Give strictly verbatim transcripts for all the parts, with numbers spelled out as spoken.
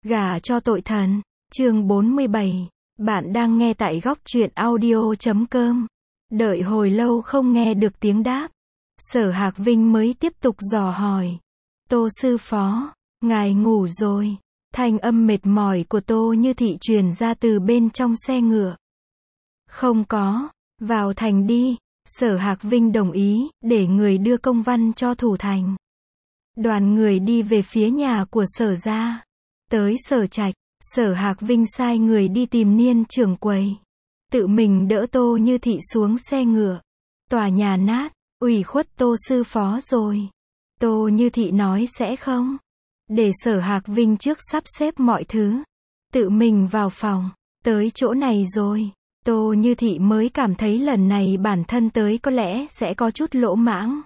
Gả cho tội thần. Chương bốn mươi bảy. Bạn đang nghe tại góc truyện audio chấm com. Đợi hồi lâu không nghe được tiếng đáp. Sở Hạc Vinh mới tiếp tục dò hỏi. Tô sư phó, ngài ngủ rồi. Thanh âm mệt mỏi của Tô Như Thị truyền ra từ bên trong xe ngựa. Không có, vào thành đi. Sở Hạc Vinh đồng ý, để người đưa công văn cho thủ thành. Đoàn người đi về phía nhà của Sở gia. Tới Sở Trạch, Sở Hạc Vinh sai người đi tìm Niên trưởng quầy. Tự mình đỡ Tô Như Thị xuống xe ngựa. Tòa nhà nát, ủy khuất Tô sư phó rồi. Tô Như Thị nói sẽ không. Để Sở Hạc Vinh trước sắp xếp mọi thứ. Tự mình vào phòng. Tới chỗ này rồi. Tô Như Thị mới cảm thấy lần này bản thân tới có lẽ sẽ có chút lỗ mãng.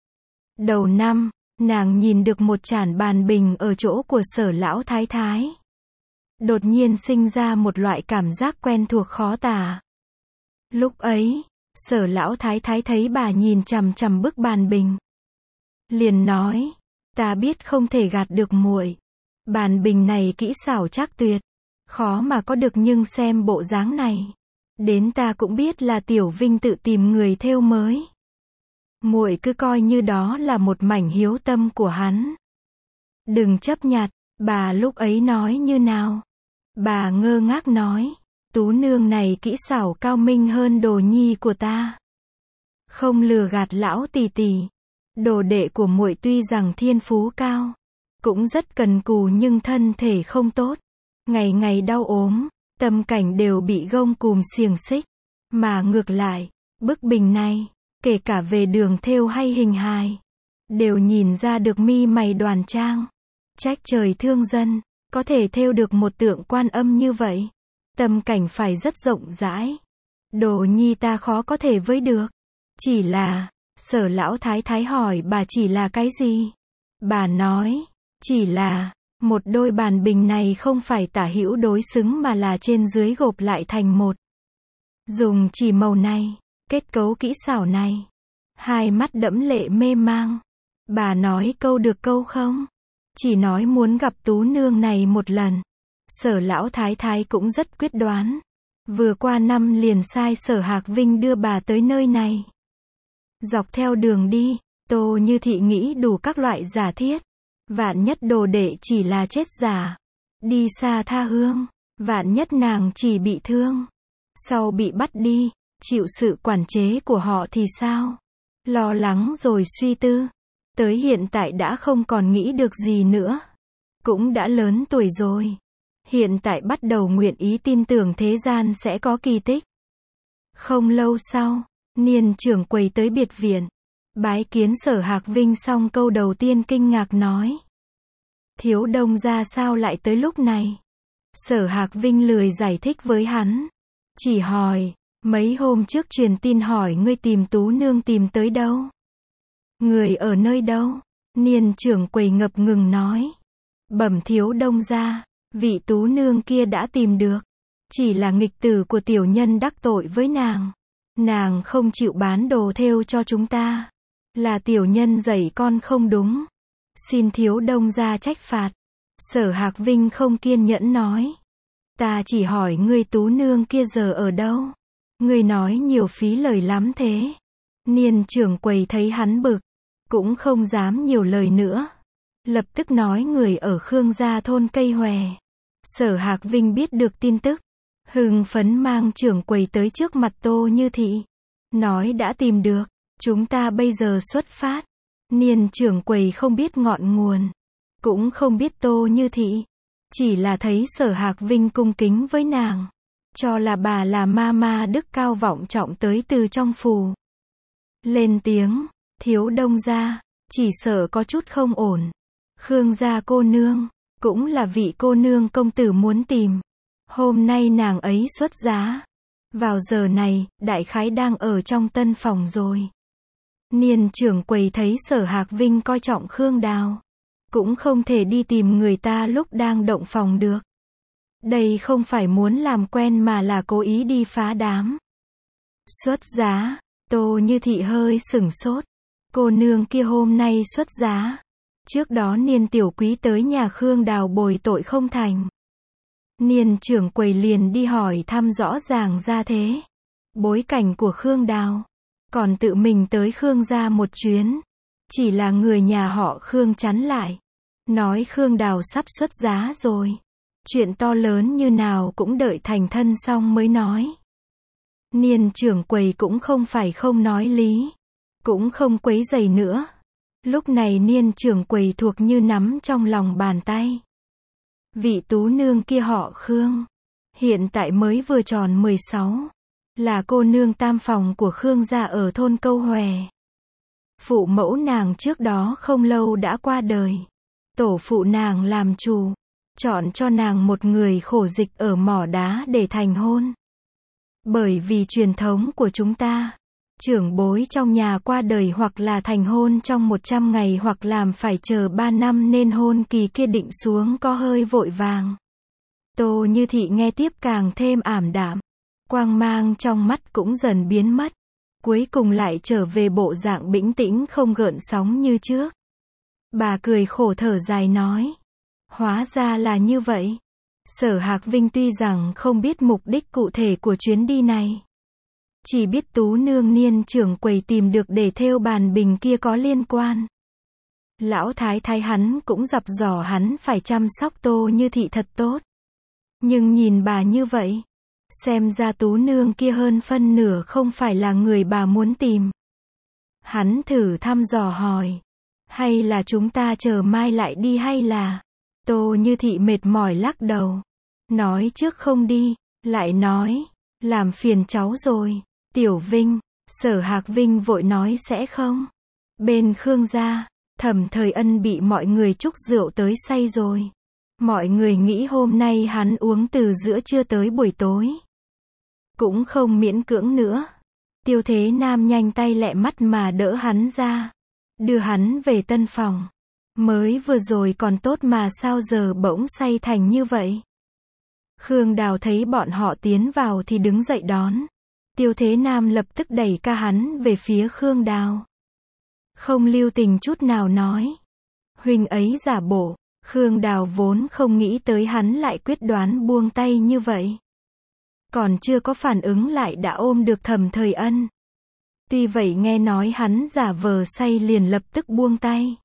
Đầu năm, nàng nhìn được một chản bàn bình ở chỗ của Sở lão thái thái. Đột nhiên sinh ra một loại cảm giác quen thuộc khó tả. Lúc ấy, Sở lão thái thái thấy bà nhìn chằm chằm bức bàn bình. Liền nói, ta biết không thể gạt được muội. Bàn bình này kỹ xảo trác tuyệt. Khó mà có được nhưng xem bộ dáng này. Đến ta cũng biết là Tiểu Vinh tự tìm người thêu mới. Muội cứ coi như đó là một mảnh hiếu tâm của hắn. Đừng chấp nhặt, bà lúc ấy nói như nào? Bà ngơ ngác nói, Tú nương này kỹ xảo cao minh hơn đồ nhi của ta. Không lừa gạt lão tỷ tỷ. Đồ đệ của muội tuy rằng thiên phú cao, cũng rất cần cù nhưng thân thể không tốt. Ngày ngày đau ốm, tâm cảnh đều bị gông cùm xiềng xích. Mà ngược lại, bức bình này, kể cả về đường thêu hay hình hài, đều nhìn ra được mi mày đoan trang. Trách trời thương dân, có thể thêu được một tượng Quan Âm như vậy. Tâm cảnh phải rất rộng rãi. Đồ nhi ta khó có thể với được. Chỉ là, Sở lão thái thái hỏi bà chỉ là cái gì? Bà nói, chỉ là, một đôi bàn bình này không phải tả hữu đối xứng mà là trên dưới gộp lại thành một. Dùng chỉ màu này, kết cấu kỹ xảo này. Hai mắt đẫm lệ mê mang. Bà nói câu được câu không? Chỉ nói muốn gặp Tú nương này một lần. Sở lão thái thái cũng rất quyết đoán. Vừa qua năm liền sai Sở Hạc Vinh đưa bà tới nơi này. Dọc theo đường đi, Tô Như Thị nghĩ đủ các loại giả thiết. Vạn nhất đồ đệ chỉ là chết giả. Đi xa tha hương. Vạn nhất nàng chỉ bị thương. Sau bị bắt đi, chịu sự quản chế của họ thì sao? Lo lắng rồi suy tư. Tới hiện tại đã không còn nghĩ được gì nữa. Cũng đã lớn tuổi rồi. Hiện tại bắt đầu nguyện ý tin tưởng thế gian sẽ có kỳ tích. Không lâu sau, Niên trưởng quầy tới biệt viện. Bái kiến Sở Hạc Vinh xong câu đầu tiên kinh ngạc nói. Thiếu đông ra sao lại tới lúc này? Sở Hạc Vinh lười giải thích với hắn. Chỉ hỏi, mấy hôm trước truyền tin hỏi ngươi tìm Tú nương tìm tới đâu? Người ở nơi đâu? Niên trưởng quầy ngập ngừng nói. Bẩm thiếu đông ra, vị Tú nương kia đã tìm được. Chỉ là nghịch tử của tiểu nhân đắc tội với nàng. Nàng không chịu bán đồ thêu cho chúng ta. Là tiểu nhân dạy con không đúng. Xin thiếu đông ra trách phạt. Sở Hạc Vinh không kiên nhẫn nói. Ta chỉ hỏi ngươi Tú nương kia giờ ở đâu? Ngươi nói nhiều phí lời lắm thế. Niên trưởng quầy thấy hắn bực, cũng không dám nhiều lời nữa. Lập tức nói người ở Khương gia thôn Cây Hòe. Sở Hạc Vinh biết được tin tức. Hưng phấn mang trưởng quầy tới trước mặt Tô Như Thị. Nói đã tìm được, chúng ta bây giờ xuất phát. Niên trưởng quầy không biết ngọn nguồn. Cũng không biết Tô Như Thị. Chỉ là thấy Sở Hạc Vinh cung kính với nàng. Cho là bà là ma ma đức cao vọng trọng tới từ trong phủ. Lên tiếng, thiếu đông ra, chỉ sợ có chút không ổn. Khương gia cô nương, cũng là vị cô nương công tử muốn tìm. Hôm nay nàng ấy xuất giá. Vào giờ này, đại khái đang ở trong tân phòng rồi. Niên trưởng quầy thấy Sở Hạc Vinh coi trọng Khương Đào. Cũng không thể đi tìm người ta lúc đang động phòng được. Đây không phải muốn làm quen mà là cố ý đi phá đám. Xuất giá, Tô Như Thị hơi sửng sốt. Cô nương kia hôm nay xuất giá. Trước đó Niên tiểu quý tới nhà Khương Đào bồi tội không thành. Niên trưởng quầy liền đi hỏi thăm rõ ràng ra thế. Bối cảnh của Khương Đào. Còn tự mình tới Khương gia một chuyến. Chỉ là người nhà họ Khương chắn lại. Nói Khương Đào sắp xuất giá rồi. Chuyện to lớn như nào cũng đợi thành thân xong mới nói. Niên trưởng quầy cũng không phải không nói lý. Cũng không quấy rầy nữa. Lúc này niên trưởng quầy thuộc như nắm trong lòng bàn tay. Vị tú nương kia họ Khương. Hiện tại mới vừa tròn mười sáu. Là cô nương tam phòng của Khương gia ở thôn Câu Hòe. Phụ mẫu nàng trước đó không lâu đã qua đời. Tổ phụ nàng làm chủ. Chọn cho nàng một người khổ dịch ở mỏ đá để thành hôn. Bởi vì truyền thống của chúng ta. Trưởng bối trong nhà qua đời hoặc là thành hôn trong một trăm ngày hoặc làm phải chờ ba năm nên hôn kỳ kia định xuống có hơi vội vàng. Tô Như Thị nghe tiếp càng thêm ảm đạm. Quang mang trong mắt cũng dần biến mất. Cuối cùng lại trở về bộ dạng bĩnh tĩnh không gợn sóng như trước. Bà cười khổ thở dài nói. Hóa ra là như vậy. Sở Hạc Vinh tuy rằng không biết mục đích cụ thể của chuyến đi này. Chỉ biết tú nương niên trưởng quầy tìm được để thêu bàn bình kia có liên quan. Lão thái thái hắn cũng dặn dò hắn phải chăm sóc Tô Như Thị thật tốt. Nhưng nhìn bà như vậy. Xem ra tú nương kia hơn phân nửa không phải là người bà muốn tìm. Hắn thử thăm dò hỏi. Hay là chúng ta chờ mai lại đi hay là... Tô Như Thị mệt mỏi lắc đầu. Nói trước không đi. Lại nói. Làm phiền cháu rồi. Tiểu Vinh. Sở Hạc Vinh vội nói sẽ không. Bên Khương gia. Thẩm Thời Ân bị mọi người chúc rượu tới say rồi. Mọi người nghĩ hôm nay hắn uống từ giữa trưa tới buổi tối. Cũng không miễn cưỡng nữa. Tiêu Thế Nam nhanh tay lẹ mắt mà đỡ hắn ra. Đưa hắn về tân phòng. Mới vừa rồi còn tốt mà sao giờ bỗng say thành như vậy. Khương Đào thấy bọn họ tiến vào thì đứng dậy đón. Tiêu Thế Nam lập tức đẩy ca hắn về phía Khương Đào. Không lưu tình chút nào nói. Huynh ấy giả bộ. Khương Đào vốn không nghĩ tới hắn lại quyết đoán buông tay như vậy. Còn chưa có phản ứng lại đã ôm được Thẩm Thời Ân. Tuy vậy nghe nói hắn giả vờ say liền lập tức buông tay.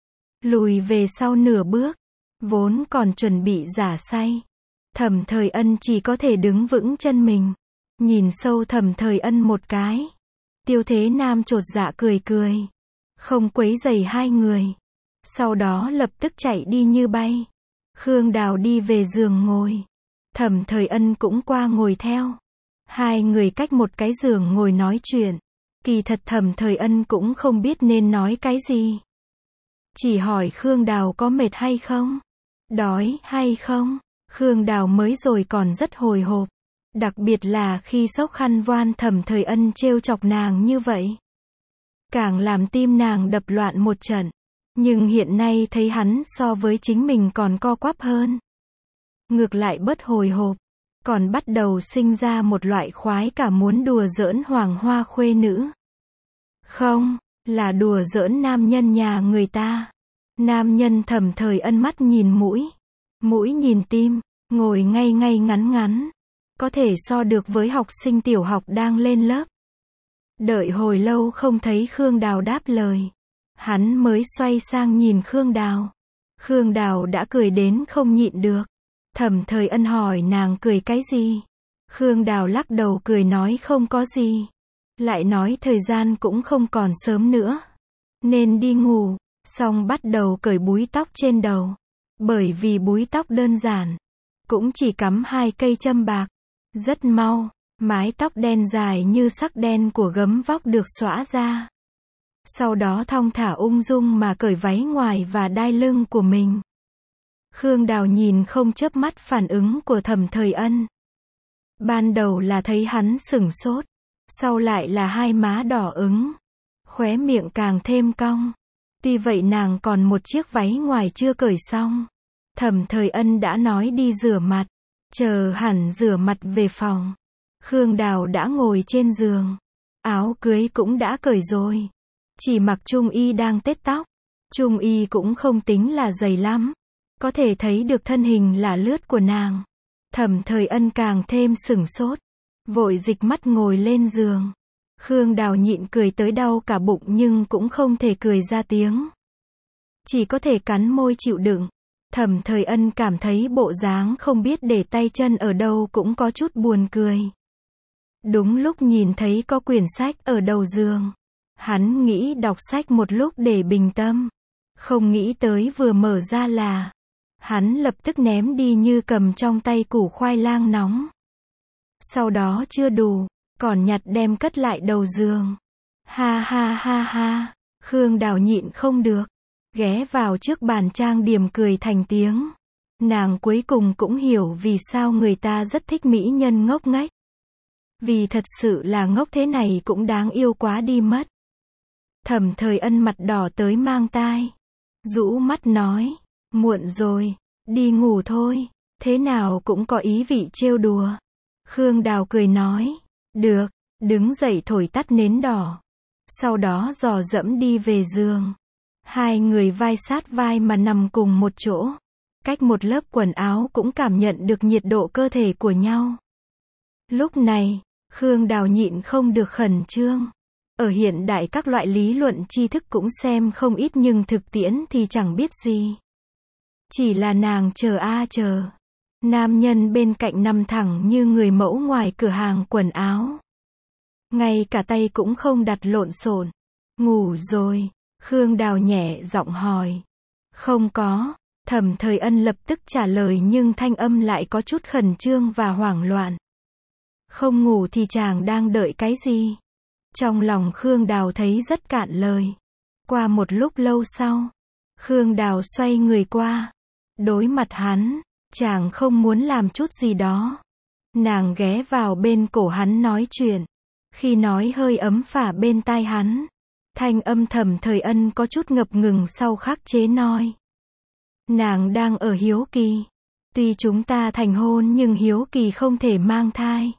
Lùi về sau nửa bước. Vốn còn chuẩn bị giả say. Thẩm Thời Ân chỉ có thể đứng vững chân mình. Nhìn sâu Thẩm Thời Ân một cái. Tiêu Thế Nam chột dạ cười cười. Không quấy rầy hai người. Sau đó lập tức chạy đi như bay. Khương Đào đi về giường ngồi. Thẩm Thời Ân cũng qua ngồi theo. Hai người cách một cái giường ngồi nói chuyện. Kỳ thật Thẩm Thời Ân cũng không biết nên nói cái gì. Chỉ hỏi Khương Đào có mệt hay không? Đói hay không? Khương Đào mới rồi còn rất hồi hộp. Đặc biệt là khi sốc khăn voan Thẩm Thời Ân trêu chọc nàng như vậy. Càng làm tim nàng đập loạn một trận. Nhưng hiện nay thấy hắn so với chính mình còn co quắp hơn. Ngược lại bớt hồi hộp. Còn bắt đầu sinh ra một loại khoái cả muốn đùa giỡn Hoàng Hoa khuê nữ. Không, là đùa giỡn nam nhân nhà người ta. Nam nhân Thẩm Thời Ân mắt nhìn mũi. Mũi nhìn tim. Ngồi ngay ngay ngắn ngắn. Có thể so được với học sinh tiểu học đang lên lớp. Đợi hồi lâu không thấy Khương Đào đáp lời. Hắn mới xoay sang nhìn Khương Đào. Khương Đào đã cười đến không nhịn được. Thẩm Thời Ân hỏi nàng cười cái gì? Khương Đào lắc đầu cười nói không có gì. Lại nói thời gian cũng không còn sớm nữa. Nên đi ngủ. Xong bắt đầu cởi búi tóc trên đầu. Bởi vì búi tóc đơn giản. Cũng chỉ cắm hai cây châm bạc. Rất mau. Mái tóc đen dài như sắc đen của gấm vóc được xõa ra. Sau đó thong thả ung dung mà cởi váy ngoài và đai lưng của mình. Khương Đào nhìn không chớp mắt phản ứng của Thẩm Thời Ân. Ban đầu là thấy hắn sửng sốt. Sau lại là hai má đỏ ửng. Khóe miệng càng thêm cong. Tuy vậy nàng còn một chiếc váy ngoài chưa cởi xong. Thẩm Thời Ân đã nói đi rửa mặt. Chờ hẳn rửa mặt về phòng. Khương Đào đã ngồi trên giường. Áo cưới cũng đã cởi rồi. Chỉ mặc trung y đang tết tóc. Trung y cũng không tính là dày lắm. Có thể thấy được thân hình là lướt của nàng. Thẩm Thời Ân càng thêm sửng sốt, vội dịch mắt ngồi lên giường. Khương Đào nhịn cười tới đau cả bụng nhưng cũng không thể cười ra tiếng. Chỉ có thể cắn môi chịu đựng. Thẩm Thời Ân cảm thấy bộ dáng không biết để tay chân ở đâu cũng có chút buồn cười. Đúng lúc nhìn thấy có quyển sách ở đầu giường. Hắn nghĩ đọc sách một lúc để bình tâm. Không nghĩ tới vừa mở ra là hắn lập tức ném đi như cầm trong tay củ khoai lang nóng. Sau đó chưa đủ, còn nhặt đem cất lại đầu giường. Ha ha ha ha, Khương Đào nhịn không được, ghé vào trước bàn trang điểm cười thành tiếng. Nàng cuối cùng cũng hiểu vì sao người ta rất thích mỹ nhân ngốc nghếch. Vì thật sự là ngốc thế này cũng đáng yêu quá đi mất. Thẩm Thời Ân mặt đỏ tới mang tai, rũ mắt nói, muộn rồi, đi ngủ thôi, thế nào cũng có ý vị trêu đùa. Khương Đào cười nói, được, đứng dậy thổi tắt nến đỏ. Sau đó dò dẫm đi về giường. Hai người vai sát vai mà nằm cùng một chỗ. Cách một lớp quần áo cũng cảm nhận được nhiệt độ cơ thể của nhau. Lúc này, Khương Đào nhịn không được khẩn trương. Ở hiện đại các loại lý luận tri thức cũng xem không ít nhưng thực tiễn thì chẳng biết gì. Chỉ là nàng chờ a chờ. Nam nhân bên cạnh nằm thẳng như người mẫu ngoài cửa hàng quần áo. Ngay cả tay cũng không đặt lộn xộn. Ngủ rồi, Khương Đào nhẹ giọng hỏi. Không có, Thẩm Thời Ân lập tức trả lời nhưng thanh âm lại có chút khẩn trương và hoảng loạn. Không ngủ thì chàng đang đợi cái gì? Trong lòng Khương Đào thấy rất cạn lời. Qua một lúc lâu sau, Khương Đào xoay người qua, đối mặt hắn, chàng không muốn làm chút gì đó. Nàng ghé vào bên cổ hắn nói chuyện. Khi nói hơi ấm phả bên tai hắn, thanh âm Thẩm Thời Ân có chút ngập ngừng sau khắc chế nói. Nàng đang ở hiếu kỳ. Tuy chúng ta thành hôn nhưng hiếu kỳ không thể mang thai.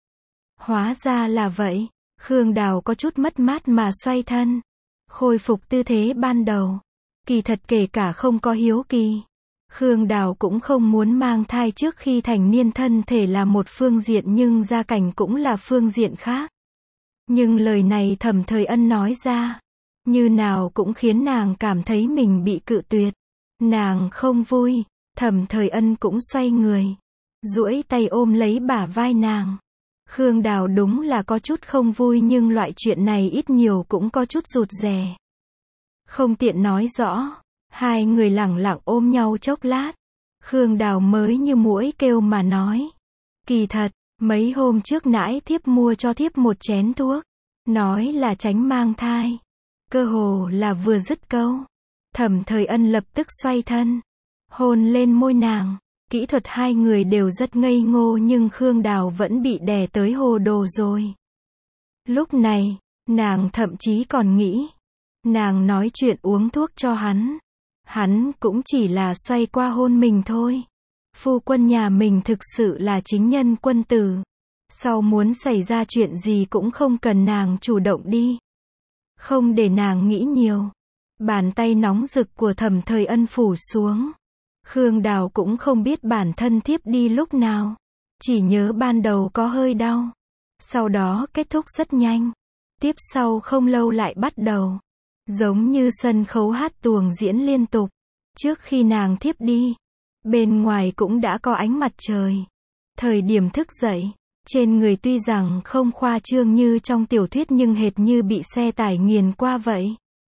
Hóa ra là vậy. Khương Đào có chút mất mát mà xoay thân, khôi phục tư thế ban đầu. Kỳ thật kể cả không có hiếu kỳ, Khương Đào cũng không muốn mang thai trước khi thành niên, thân thể là một phương diện nhưng gia cảnh cũng là phương diện khác. Nhưng lời này Thẩm Thời Ân nói ra, như nào cũng khiến nàng cảm thấy mình bị cự tuyệt. Nàng không vui, Thẩm Thời Ân cũng xoay người, duỗi tay ôm lấy bả vai nàng. Khương Đào đúng là có chút không vui nhưng loại chuyện này ít nhiều cũng có chút rụt rè. Không tiện nói rõ, hai người lẳng lặng ôm nhau chốc lát. Khương Đào mới như muỗi kêu mà nói. Kỳ thật, mấy hôm trước nãi thiếp mua cho thiếp một chén thuốc. Nói là tránh mang thai. Cơ hồ là vừa dứt câu. Thẩm Thời Ân lập tức xoay thân, hôn lên môi nàng. Kỹ thuật hai người đều rất ngây ngô nhưng Khương Đào vẫn bị đè tới hồ đồ rồi. Lúc này, nàng thậm chí còn nghĩ. Nàng nói chuyện uống thuốc cho hắn. Hắn cũng chỉ là xoay qua hôn mình thôi. Phu quân nhà mình thực sự là chính nhân quân tử. Sau muốn xảy ra chuyện gì cũng không cần nàng chủ động đi. Không để nàng nghĩ nhiều. Bàn tay nóng rực của Thẩm Thời Ân phủ xuống. Khương Đào cũng không biết bản thân thiếp đi lúc nào. Chỉ nhớ ban đầu có hơi đau. Sau đó kết thúc rất nhanh. Tiếp sau không lâu lại bắt đầu. Giống như sân khấu hát tuồng diễn liên tục. Trước khi nàng thiếp đi, bên ngoài cũng đã có ánh mặt trời. Thời điểm thức dậy, trên người tuy rằng không khoa trương như trong tiểu thuyết nhưng hệt như bị xe tải nghiền qua vậy.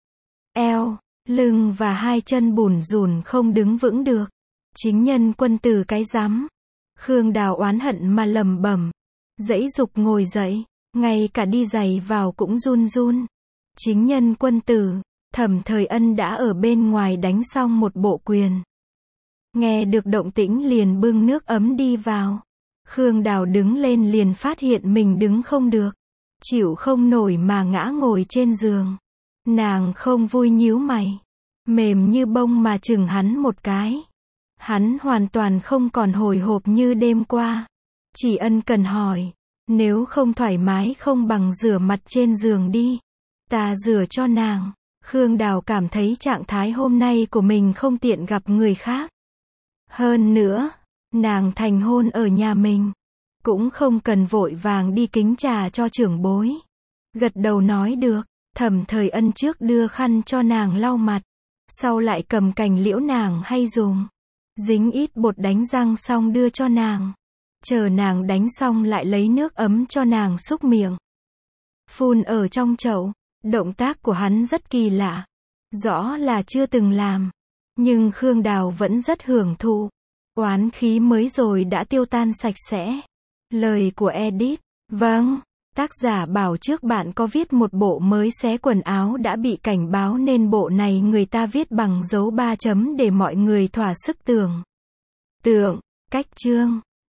Eo, lưng và hai chân bủn rủn không đứng vững được. Chính nhân quân tử cái rắm. Khương Đào oán hận mà lẩm bẩm. Dãy dục ngồi dậy, ngay cả đi giày vào cũng run run. Chính nhân quân tử, Thẩm Thời Ân đã ở bên ngoài đánh xong một bộ quyền. Nghe được động tĩnh liền bưng nước ấm đi vào. Khương Đào đứng lên liền phát hiện mình đứng không được. Chịu không nổi mà ngã ngồi trên giường. Nàng không vui nhíu mày. Mềm như bông mà chừng hắn một cái. Hắn hoàn toàn không còn hồi hộp như đêm qua. Chỉ ân cần hỏi. Nếu không thoải mái không bằng rửa mặt trên giường đi. Ta rửa cho nàng. Khương Đào cảm thấy trạng thái hôm nay của mình không tiện gặp người khác. Hơn nữa, Nàng thành hôn ở nhà mình. Cũng không cần vội vàng đi kính trà cho trưởng bối. Gật đầu nói được. Thẩm Thời Ân trước đưa khăn cho nàng lau mặt. Sau lại cầm cành liễu nàng hay dùng. Dính ít bột đánh răng xong đưa cho nàng. Chờ nàng đánh xong lại lấy nước ấm cho nàng súc miệng. Phun ở trong chậu. Động tác của hắn rất kỳ lạ. Rõ là chưa từng làm. Nhưng Khương Đào vẫn rất hưởng thụ. Oán khí mới rồi đã tiêu tan sạch sẽ. Lời của Edit. Vâng. Tác giả bảo trước bạn có viết một bộ mới xé quần áo đã bị cảnh báo nên bộ này người ta viết bằng dấu ba chấm để mọi người thỏa sức tưởng. Tượng. Cách chương.